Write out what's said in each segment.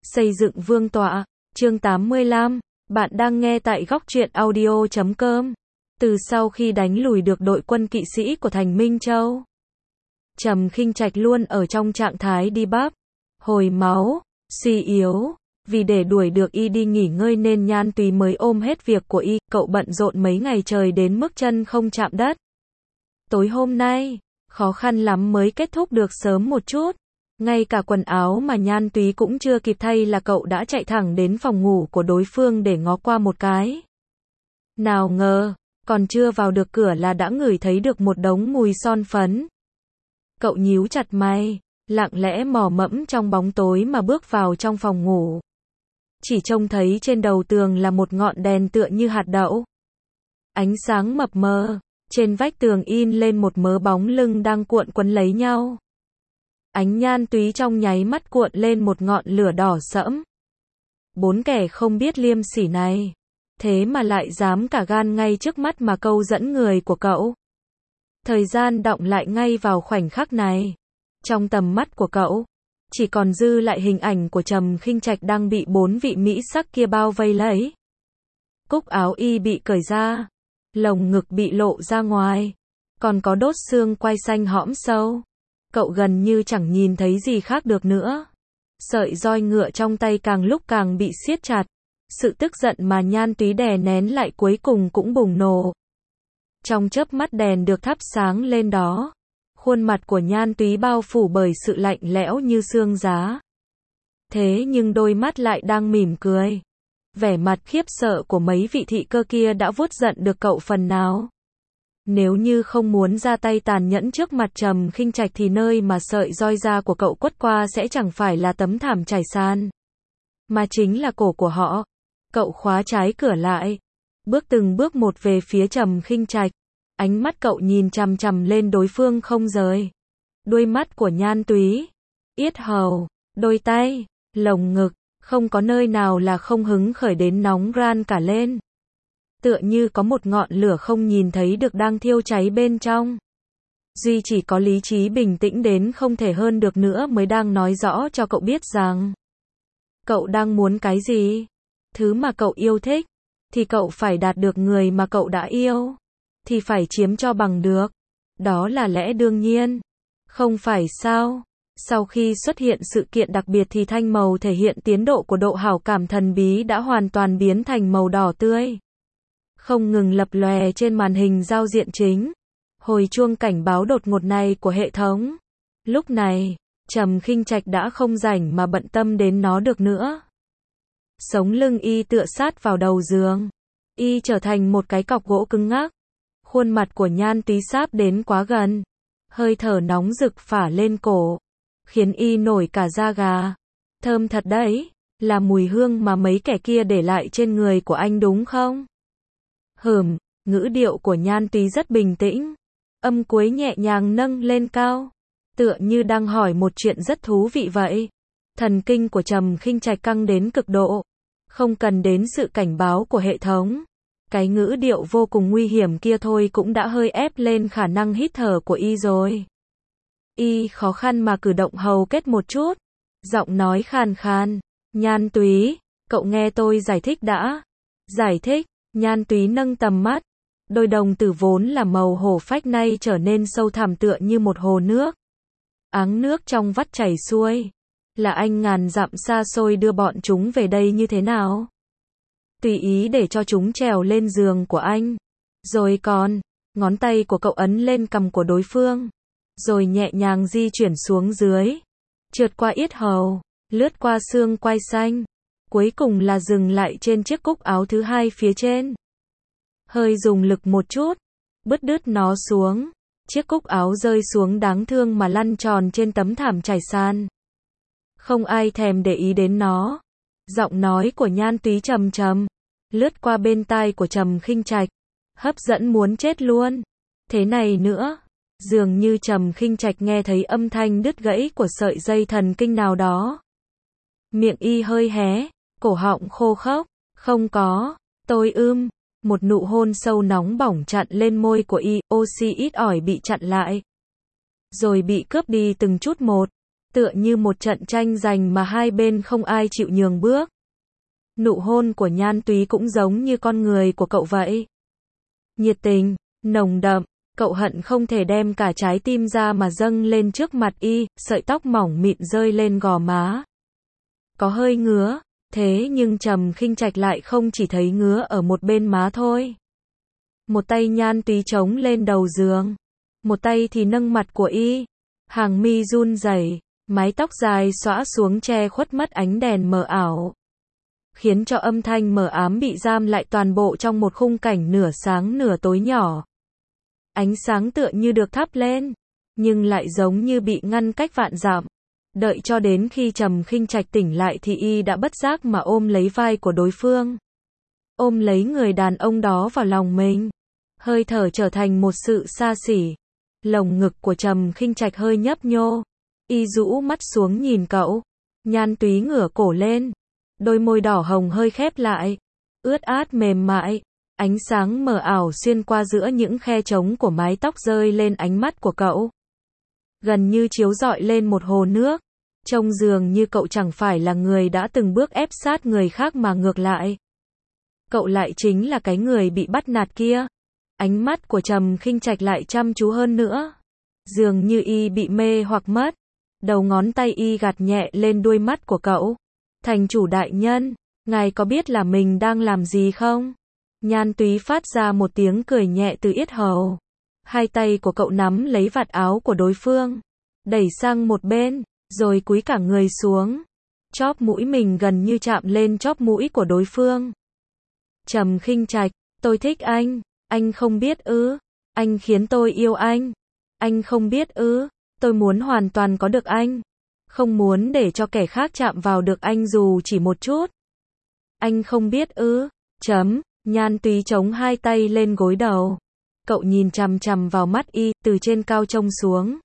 Xây dựng vương tọa, chương 85, bạn đang nghe tại góc truyện audio.com. Từ sau khi đánh lùi được đội quân kỵ sĩ của thành Minh Châu, Trầm Khinh Trạch luôn ở trong trạng thái đi bắp, hồi máu, suy yếu. Vì để đuổi được y đi nghỉ ngơi nên Nhan Túy mới ôm hết việc của y, cậu bận rộn mấy ngày trời đến mức chân không chạm đất. Tối hôm nay, khó khăn lắm mới kết thúc được sớm một chút. Ngay cả quần áo mà Nhan Túy cũng chưa kịp thay là cậu đã chạy thẳng đến phòng ngủ của đối phương để ngó qua một cái. Nào ngờ, còn chưa vào được cửa là đã ngửi thấy được một đống mùi son phấn. Cậu nhíu chặt mày, lặng lẽ mò mẫm trong bóng tối mà bước vào trong phòng ngủ. Chỉ trông thấy trên đầu tường là một ngọn đèn tựa như hạt đậu. Ánh sáng mập mờ, trên vách tường in lên một mớ bóng lưng đang cuộn quấn lấy nhau. Ánh Nhan Túy trong nháy mắt cuộn lên một ngọn lửa đỏ sẫm. Bốn kẻ không biết liêm sỉ này, thế mà lại dám cả gan ngay trước mắt mà câu dẫn người của cậu. Thời gian đọng lại ngay vào khoảnh khắc này. Trong tầm mắt của cậu, chỉ còn dư lại hình ảnh của Trầm Khinh Trạch đang bị bốn vị mỹ sắc kia bao vây lấy. Cúc áo y bị cởi ra, lồng ngực bị lộ ra ngoài, còn có đốt xương quai xanh hõm sâu. Cậu gần như chẳng nhìn thấy gì khác được nữa. Sợi roi ngựa trong tay càng lúc càng bị siết chặt. Sự tức giận mà Nhan Túy đè nén lại cuối cùng cũng bùng nổ. Trong chớp mắt đèn được thắp sáng lên đó, khuôn mặt của Nhan Túy bao phủ bởi sự lạnh lẽo như xương giá. Thế nhưng đôi mắt lại đang mỉm cười. Vẻ mặt khiếp sợ của mấy vị thị cơ kia đã vuốt giận được cậu phần nào. Nếu như không muốn ra tay tàn nhẫn trước mặt Trầm Khinh Trạch thì nơi mà sợi roi da của cậu quất qua sẽ chẳng phải là tấm thảm trải sàn, mà chính là cổ của họ. Cậu khóa trái cửa lại, bước từng bước một về phía Trầm Khinh Trạch. Ánh mắt cậu nhìn chằm chằm lên đối phương không rời. Đôi mắt của Nhan Túy, yết hầu, đôi tay, lồng ngực, không có nơi nào là không hứng khởi đến nóng ran cả lên. Tựa như có một ngọn lửa không nhìn thấy được đang thiêu cháy bên trong. Duy chỉ có lý trí bình tĩnh đến không thể hơn được nữa mới đang nói rõ cho cậu biết rằng cậu đang muốn cái gì. Thứ mà cậu yêu thích, thì cậu phải đạt được. Người mà cậu đã yêu, thì phải chiếm cho bằng được. Đó là lẽ đương nhiên. Không phải sao? Sau khi xuất hiện sự kiện đặc biệt thì thanh màu thể hiện tiến độ của độ hảo cảm thần bí đã hoàn toàn biến thành màu đỏ tươi, không ngừng lập lòe trên màn hình giao diện chính. Hồi chuông cảnh báo đột ngột này của hệ thống. Lúc này, Trầm Khinh Trạch đã không rảnh mà bận tâm đến nó được nữa. Sống lưng y tựa sát vào đầu giường. Y trở thành một cái cọc gỗ cứng ngắc. Khuôn mặt của Nhan Túy sáp đến quá gần. Hơi thở nóng rực phả lên cổ, khiến y nổi cả da gà. Thơm thật đấy, là mùi hương mà mấy kẻ kia để lại trên người của anh đúng không? Ngữ điệu của Nhan Túy rất bình tĩnh. Âm cuối nhẹ nhàng nâng lên cao, tựa như đang hỏi một chuyện rất thú vị vậy. Thần kinh của Trầm Khinh Trạch căng đến cực độ. Không cần đến sự cảnh báo của hệ thống, cái ngữ điệu vô cùng nguy hiểm kia thôi cũng đã hơi ép lên khả năng hít thở của y rồi. Y khó khăn mà cử động hầu kết một chút, giọng nói khàn khàn. Nhan Túy, cậu nghe tôi giải thích đã. Giải thích. Nhan Túy nâng tầm mắt. Đôi đồng tử vốn là màu hổ phách nay trở nên sâu thẳm tựa như một hồ nước. Áng nước trong vắt chảy xuôi. Là anh ngàn dặm xa xôi đưa bọn chúng về đây như thế nào? Tùy ý để cho chúng trèo lên giường của anh. Rồi còn, ngón tay của cậu ấn lên cằm của đối phương. Rồi nhẹ nhàng di chuyển xuống dưới. Trượt qua yết hầu, lướt qua xương quai xanh. Cuối cùng là dừng lại trên chiếc cúc áo thứ hai phía trên. Hơi dùng lực một chút, bứt đứt nó xuống. Chiếc cúc áo rơi xuống đáng thương mà lăn tròn trên tấm thảm trải sàn. Không ai thèm để ý đến nó. Giọng nói của Nhan Túy trầm trầm, lướt qua bên tai của Trầm Khinh Trạch, hấp dẫn muốn chết luôn. Thế này nữa, dường như Trầm Khinh Trạch nghe thấy âm thanh đứt gãy của sợi dây thần kinh nào đó. Miệng y hơi hé, cổ họng khô khốc. Không có, tôi một nụ hôn sâu nóng bỏng chặn lên môi của y, oxy ít ỏi bị chặn lại, rồi bị cướp đi từng chút một. tựa như một trận tranh giành mà hai bên không ai chịu nhường bước. Nụ hôn của Nhan Túy cũng giống như con người của cậu vậy. Nhiệt tình, nồng đậm, cậu hận không thể đem cả trái tim ra mà dâng lên trước mặt y, sợi tóc mỏng mịn rơi lên gò má. Có hơi ngứa, thế nhưng Trầm Khinh Trạch lại không chỉ thấy ngứa ở một bên má thôi. Một tay Nhan Túy chống lên đầu giường, một tay thì nâng mặt của y, hàng mi run rẩy, mái tóc dài xõa xuống che khuất mất ánh đèn mờ ảo, khiến cho âm thanh mờ ám bị giam lại toàn bộ trong một khung cảnh nửa sáng nửa tối nhỏ. Ánh sáng tựa như được thắp lên, nhưng lại giống như bị ngăn cách vạn dặm. Đợi cho đến khi Trầm Khinh Trạch tỉnh lại thì y đã bất giác mà ôm lấy vai của đối phương. Ôm lấy người đàn ông đó vào lòng mình. Hơi thở trở thành một sự xa xỉ. Lồng ngực của Trầm Khinh Trạch hơi nhấp nhô. Y rũ mắt xuống nhìn cậu. Nhan Túy ngửa cổ lên. Đôi môi đỏ hồng hơi khép lại. Ướt át mềm mại. Ánh sáng mờ ảo xuyên qua giữa những khe trống của mái tóc rơi lên ánh mắt của cậu. Gần như chiếu rọi lên một hồ nước. Trông dường như cậu chẳng phải là người đã từng bước ép sát người khác mà ngược lại. Cậu lại chính là cái người bị bắt nạt kia. Ánh mắt của Trầm Khinh Trạch lại chăm chú hơn nữa. Dường như y bị mê hoặc mất. Đầu ngón tay y gạt nhẹ lên đuôi mắt của cậu. Thành chủ đại nhân, ngài có biết là mình đang làm gì không? Nhan Túy phát ra một tiếng cười nhẹ từ yết hầu. Hai tay của cậu nắm lấy vạt áo của đối phương, đẩy sang một bên, rồi cúi cả người xuống. Chóp mũi mình gần như chạm lên chóp mũi của đối phương. Trầm Khinh Trạch, tôi thích anh không biết ư, anh khiến tôi yêu anh không biết ư, tôi muốn hoàn toàn có được anh. Không muốn để cho kẻ khác chạm vào được anh dù chỉ một chút. Anh không biết ư, Nhan Túy chống hai tay lên gối đầu. Cậu nhìn chằm chằm vào mắt y, từ trên cao trông xuống.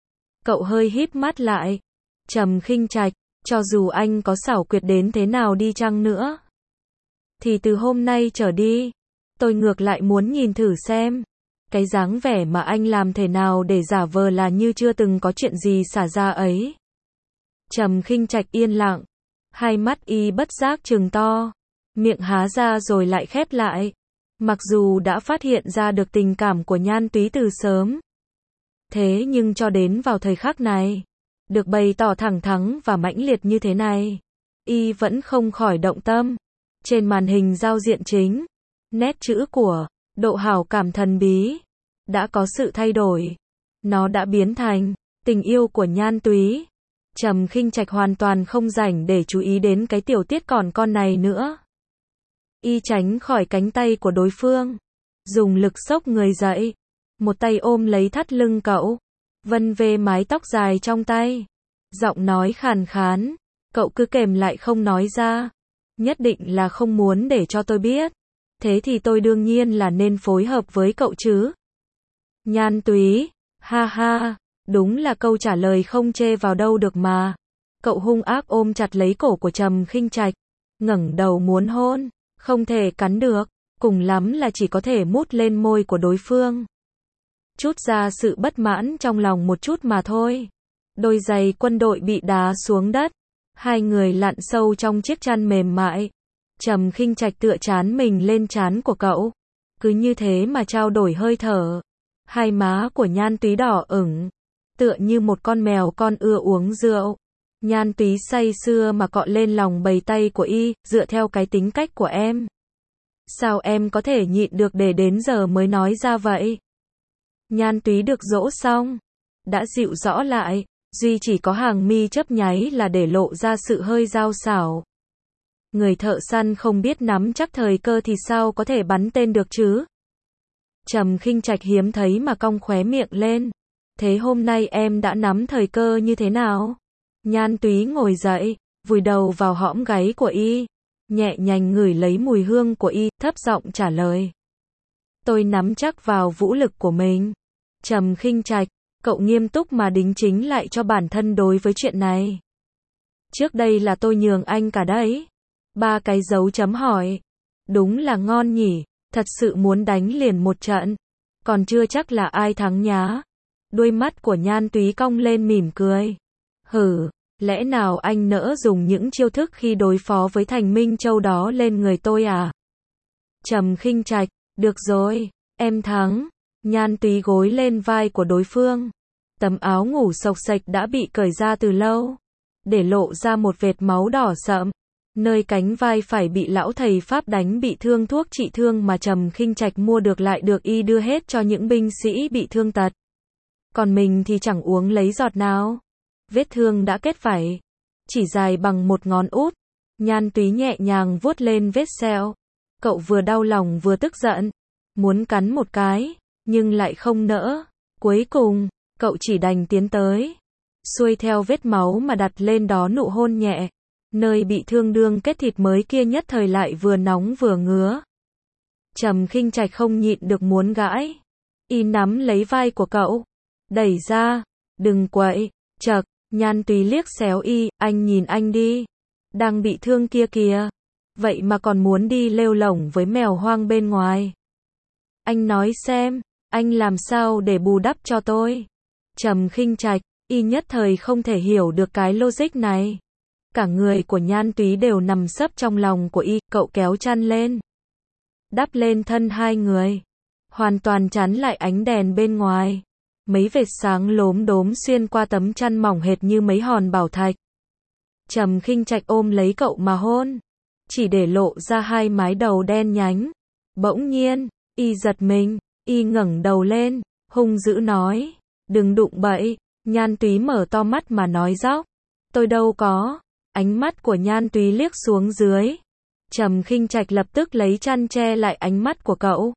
Cậu hơi híp mắt lại. Trầm Khinh Trạch, cho dù anh có xảo quyệt đến thế nào đi chăng nữa, thì từ hôm nay trở đi, tôi ngược lại muốn nhìn thử xem, cái dáng vẻ mà anh làm thế nào để giả vờ là như chưa từng có chuyện gì xảy ra ấy. Trầm Khinh Trạch yên lặng. Hai mắt y bất giác trừng to. Miệng há ra rồi lại khép lại. Mặc dù đã phát hiện ra được tình cảm của Nhan Túy từ sớm, thế nhưng cho đến vào thời khắc này, được bày tỏ thẳng thắn và mãnh liệt như thế này, y vẫn không khỏi động tâm. Trên màn hình giao diện chính, nét chữ của độ hảo cảm thần bí đã có sự thay đổi. Nó đã biến thành tình yêu của Nhan Túy. Trầm Khinh Trạch hoàn toàn không rảnh để chú ý đến cái tiểu tiết còn con này nữa. Y tránh khỏi cánh tay của đối phương, dùng lực xốc người dậy, một tay ôm lấy thắt lưng cậu, vân vê mái tóc dài trong tay, giọng nói khàn khàn, cậu cứ kềm lại không nói ra, nhất định là không muốn để cho tôi biết, thế thì tôi đương nhiên là nên phối hợp với cậu chứ. Nhan Túy, ha ha, đúng là câu trả lời không chê vào đâu được mà. Cậu hung ác ôm chặt lấy cổ của Trầm Khinh Trạch, ngẩng đầu muốn hôn, không thể cắn được, cùng lắm là chỉ có thể mút lên môi của đối phương. Chút ra sự bất mãn trong lòng một chút mà thôi. Đôi giày quân đội bị đá xuống đất, hai người lặn sâu trong chiếc chăn mềm mại. Trầm Khinh Trạch tựa trán mình lên trán của cậu, cứ như thế mà trao đổi hơi thở. Hai má của Nhan Túy đỏ ửng, tựa như một con mèo con ưa uống rượu. Nhan Túy say sưa mà cọ lên lòng bầy tay của y, dựa theo cái tính cách của em. Sao em có thể nhịn được để đến giờ mới nói ra vậy? Nhan Túy được dỗ xong, đã dịu rõ lại, duy chỉ có hàng mi chớp nháy là để lộ ra sự hơi dao xảo. Người thợ săn không biết nắm chắc thời cơ thì sao có thể bắn tên được chứ? Trầm Khinh Trạch hiếm thấy mà cong khóe miệng lên. Thế hôm nay em đã nắm thời cơ như thế nào? Nhan Túy ngồi dậy, vùi đầu vào hõm gáy của y, nhẹ nhàng ngửi lấy mùi hương của y, thấp giọng trả lời. Tôi nắm chắc vào vũ lực của mình. Trầm Khinh Trạch, cậu nghiêm túc mà đính chính lại cho bản thân đối với chuyện này. Trước đây là tôi nhường anh cả đấy. 3 cái dấu chấm hỏi. Đúng là ngon nhỉ, thật sự muốn đánh liền một trận. Còn chưa chắc là ai thắng nhá. Đuôi mắt của Nhan Túy cong lên mỉm cười. Hử, lẽ nào anh nỡ dùng những chiêu thức khi đối phó với Thành Minh Châu đó lên người tôi à? Trầm Khinh Trạch, được rồi, em thắng. Nhan Túy gối lên vai của đối phương. Tấm áo ngủ xộc xệch đã bị cởi ra từ lâu, để lộ ra một vệt máu đỏ sậm. Nơi cánh vai phải bị lão thầy Pháp đánh bị thương, thuốc trị thương mà Trầm Khinh Trạch mua được lại được y đưa hết cho những binh sĩ bị thương tật. Còn mình thì chẳng uống lấy giọt nào. Vết thương đã kết vảy, chỉ dài bằng một ngón út. Nhan Túy nhẹ nhàng vuốt lên vết sẹo. Cậu vừa đau lòng vừa tức giận, muốn cắn một cái, nhưng lại không nỡ. Cuối cùng, cậu chỉ đành tiến tới, xuôi theo vết máu mà đặt lên đó nụ hôn nhẹ. Nơi bị thương đương kết thịt mới kia nhất thời lại vừa nóng vừa ngứa. Trầm Khinh Trạch không nhịn được muốn gãi. Y nắm lấy vai của cậu, đẩy ra, đừng quậy. Chậc, Nhan Túy liếc xéo y, anh nhìn anh đi, đang bị thương kia kìa, vậy mà còn muốn đi lêu lổng với mèo hoang bên ngoài. Anh nói xem, anh làm sao để bù đắp cho tôi? Trầm Khinh Trạch, y nhất thời không thể hiểu được cái logic này. Cả người của Nhan Túy đều nằm sấp trong lòng của y, cậu kéo chăn lên, đắp lên thân hai người, hoàn toàn chắn lại ánh đèn bên ngoài. Mấy vệt sáng lốm đốm xuyên qua tấm chăn mỏng hệt như mấy hòn bảo thạch. Trầm Khinh Trạch ôm lấy cậu mà hôn, chỉ để lộ ra hai mái đầu đen nhánh. Bỗng nhiên, y giật mình, y ngẩng đầu lên, hung dữ nói, đừng đụng bậy. Nhan Túy mở to mắt mà nói dóc, tôi đâu có. Ánh mắt của Nhan Túy liếc xuống dưới. Trầm Khinh Trạch lập tức lấy chăn che lại ánh mắt của cậu.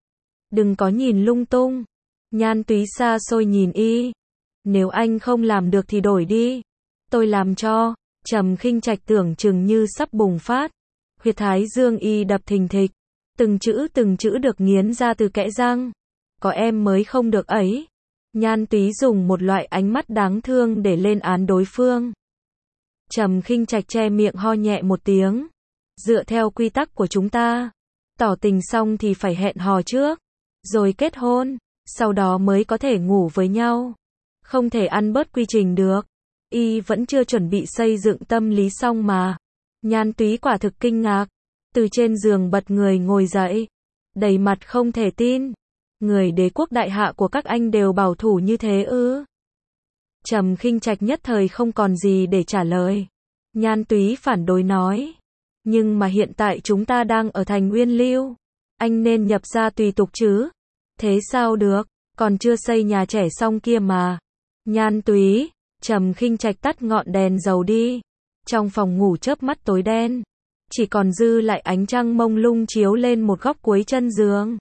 Đừng có nhìn lung tung. Nhan Túy xa xôi nhìn y. Nếu anh không làm được thì đổi đi, tôi làm cho. Trầm Khinh Trạch tưởng chừng như sắp bùng phát. Huyệt thái dương y đập thình thịch, từng chữ được nghiến ra từ kẽ răng. Có em mới không được ấy. Nhan Túy dùng một loại ánh mắt đáng thương để lên án đối phương. Trầm Khinh Trạch che miệng ho nhẹ một tiếng. Dựa theo quy tắc của chúng ta, tỏ tình xong thì phải hẹn hò trước, rồi kết hôn, sau đó mới có thể ngủ với nhau. Không thể ăn bớt quy trình được. Y vẫn chưa chuẩn bị xây dựng tâm lý xong mà. Nhan Túy quả thực kinh ngạc, từ trên giường bật người ngồi dậy, đầy mặt không thể tin. Người đế quốc đại hạ của các anh đều bảo thủ như thế ư? Trầm Khinh Trạch nhất thời không còn gì để trả lời. Nhan Túy phản đối nói, nhưng mà hiện tại chúng ta đang ở thành Uyên Lưu, anh nên nhập gia tùy tục chứ. Thế sao được, còn chưa xây nhà trẻ xong kia mà. Nhan Túy, Trầm Khinh Trạch tắt ngọn đèn dầu đi. Trong phòng ngủ chớp mắt tối đen, chỉ còn dư lại ánh trăng mông lung chiếu lên một góc cuối chân giường.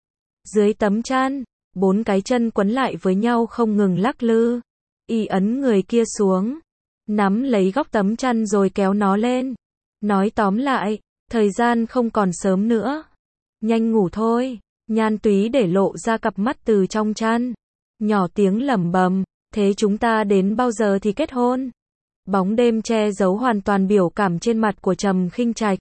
Dưới tấm chăn, 4 cái chân quấn lại với nhau không ngừng lắc lư. Y ấn người kia xuống, nắm lấy góc tấm chăn rồi kéo nó lên. Nói tóm lại, thời gian không còn sớm nữa, nhanh ngủ thôi. Nhan Túy để lộ ra cặp mắt từ trong chăn, nhỏ tiếng lẩm bẩm, thế chúng ta đến bao giờ thì kết hôn? Bóng đêm che giấu hoàn toàn biểu cảm trên mặt của Trầm Khinh Trạch.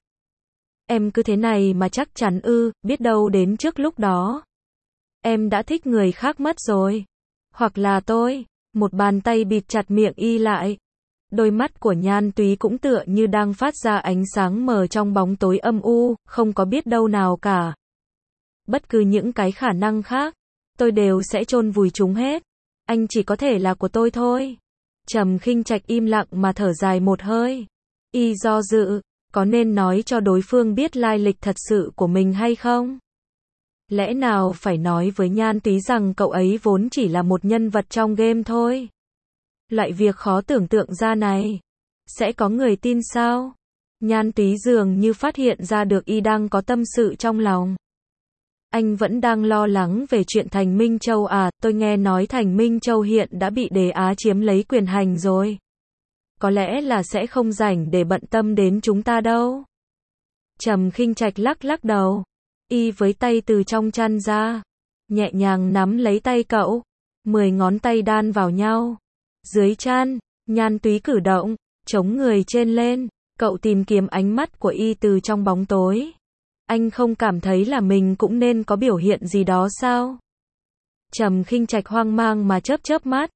Em cứ thế này mà chắc chắn ư? Biết đâu đến trước lúc đó em đã thích người khác mất rồi. Hoặc là tôi. Một bàn tay bịt chặt miệng y lại. Đôi mắt của Nhan Túy cũng tựa như đang phát ra ánh sáng mờ trong bóng tối âm u, không có biết đâu nào cả. Bất cứ những cái khả năng khác, tôi đều sẽ chôn vùi chúng hết. Anh chỉ có thể là của tôi thôi. Trầm Khinh Trạch im lặng mà thở dài một hơi. Y do dự, có nên nói cho đối phương biết lai lịch thật sự của mình hay không? Lẽ nào phải nói với Nhan Túy rằng cậu ấy vốn chỉ là một nhân vật trong game thôi? Loại việc khó tưởng tượng ra này, sẽ có người tin sao? Nhan Túy dường như phát hiện ra được y đang có tâm sự trong lòng. Anh vẫn đang lo lắng về chuyện Thành Minh Châu à? Tôi nghe nói Thành Minh Châu hiện đã bị Đế Á chiếm lấy quyền hành rồi. Có lẽ là sẽ không rảnh để bận tâm đến chúng ta đâu. Trầm Khinh Trạch lắc lắc đầu. Y với tay từ trong chăn ra, nhẹ nhàng nắm lấy tay cậu. 10 ngón tay đan vào nhau. Dưới chăn, Nhan Túy cử động, chống người trên lên. Cậu tìm kiếm ánh mắt của y từ trong bóng tối. Anh không cảm thấy là mình cũng nên có biểu hiện gì đó sao? Trầm Khinh Trạch hoang mang mà chớp chớp mắt.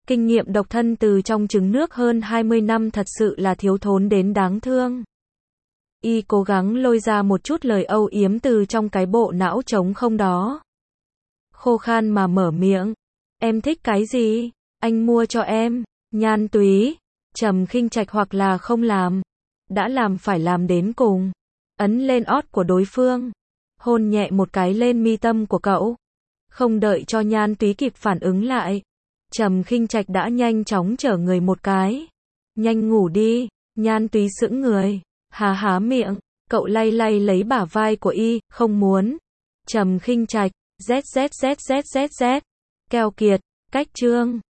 Kinh nghiệm độc thân từ trong trứng nước hơn 20 năm thật sự là thiếu thốn đến đáng thương. Y cố gắng lôi ra một chút lời âu yếm từ trong cái bộ não trống không đó. Khô khan mà mở miệng. Em thích cái gì? Anh mua cho em. Nhan túy. Trầm Khinh Trạch hoặc là không làm. Đã làm phải làm đến cùng. Ấn lên ót của đối phương. Hôn nhẹ một cái lên mi tâm của cậu. Không đợi cho Nhan túy kịp phản ứng lại. Trầm Khinh Trạch đã nhanh chóng chở người một cái. Nhanh ngủ đi. Nhan túy sững người. Há miệng. Cậu lay lay lấy bả vai của y. Không muốn. Trầm Khinh Trạch. ZZZZZZ. Keo kiệt. Cách chương.